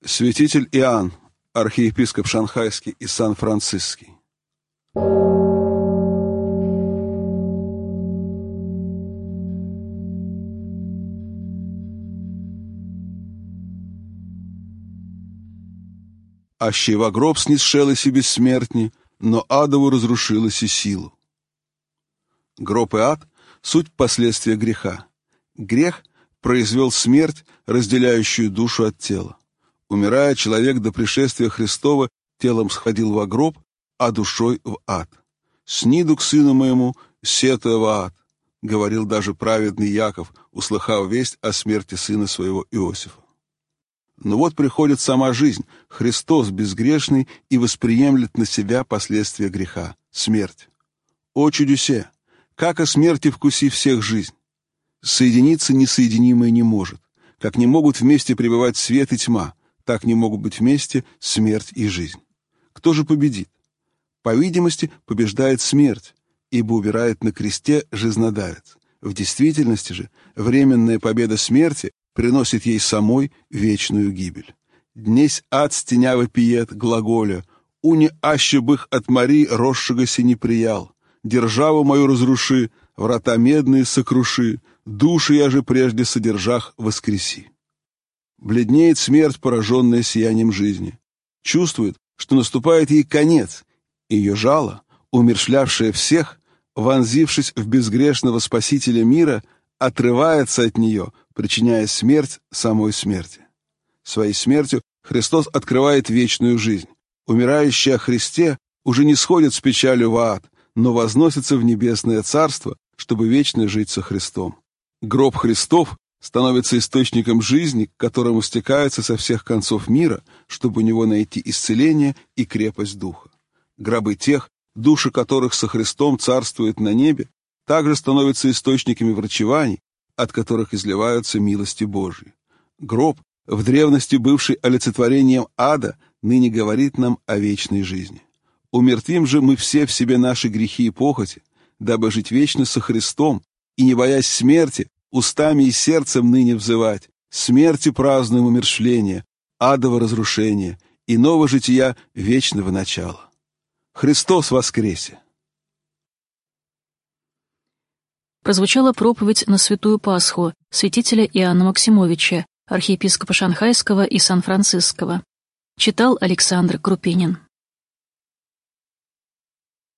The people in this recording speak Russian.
Святитель Иоанн, архиепископ Шанхайский и Сан-Франциский. Аще во гроб снисшелась и бессмертни, но адову разрушилась и силу. Гроб и ад — суть последствия греха. Грех произвел смерть, разделяющую душу от тела. Умирая, человек до пришествия Христова телом сходил во гроб, а душой в ад. «Сниду к сыну моему, сетуя во ад», — говорил даже праведный Яков, услыхав весть о смерти сына своего Иосифа. Но вот приходит сама жизнь, Христос безгрешный, и восприемлет на себя последствия греха — смерть. О чудесе! Как о смерти вкуси всех жизнь! Соединиться несоединимое не может. Как не могут вместе пребывать свет и тьма, так не могут быть вместе смерть и жизнь. Кто же победит? По видимости, побеждает смерть, ибо убирает на кресте жизнодавец. В действительности же временная победа смерти приносит ей самой вечную гибель. Днесь ад стеня вопиет, глаголя, «Уни аще бых от мари, росшегося не приял, державу мою разруши, врата медные сокруши, души я же прежде содержах воскреси». Бледнеет смерть, пораженная сиянием жизни. Чувствует, что наступает ей конец, и ее жало, умерщвлявшее всех, вонзившись в безгрешного Спасителя мира, отрывается от нее, причиняя смерть самой смерти. Своей смертью Христос открывает вечную жизнь. Умирающий о Христе уже не сходит с печалью в ад, но возносится в небесное царство, чтобы вечно жить со Христом. Гроб Христов становится источником жизни, к которому стекаются со всех концов мира, чтобы у него найти исцеление и крепость духа. Гробы тех, души которых со Христом царствуют на небе, также становятся источниками врачеваний, от которых изливаются милости Божьи. Гроб, в древности бывший олицетворением ада, ныне говорит нам о вечной жизни. Умертвим же мы все в себе наши грехи и похоти, дабы жить вечно со Христом и, не боясь смерти, устами и сердцем ныне взывать: смерти празднуем умерщвление, адово разрушение, иного жития вечного начала. Христос воскресе! Прозвучала проповедь на Святую Пасху святителя Иоанна Максимовича, архиепископа Шанхайского и Сан-Франциского. Читал Александр Крупинин.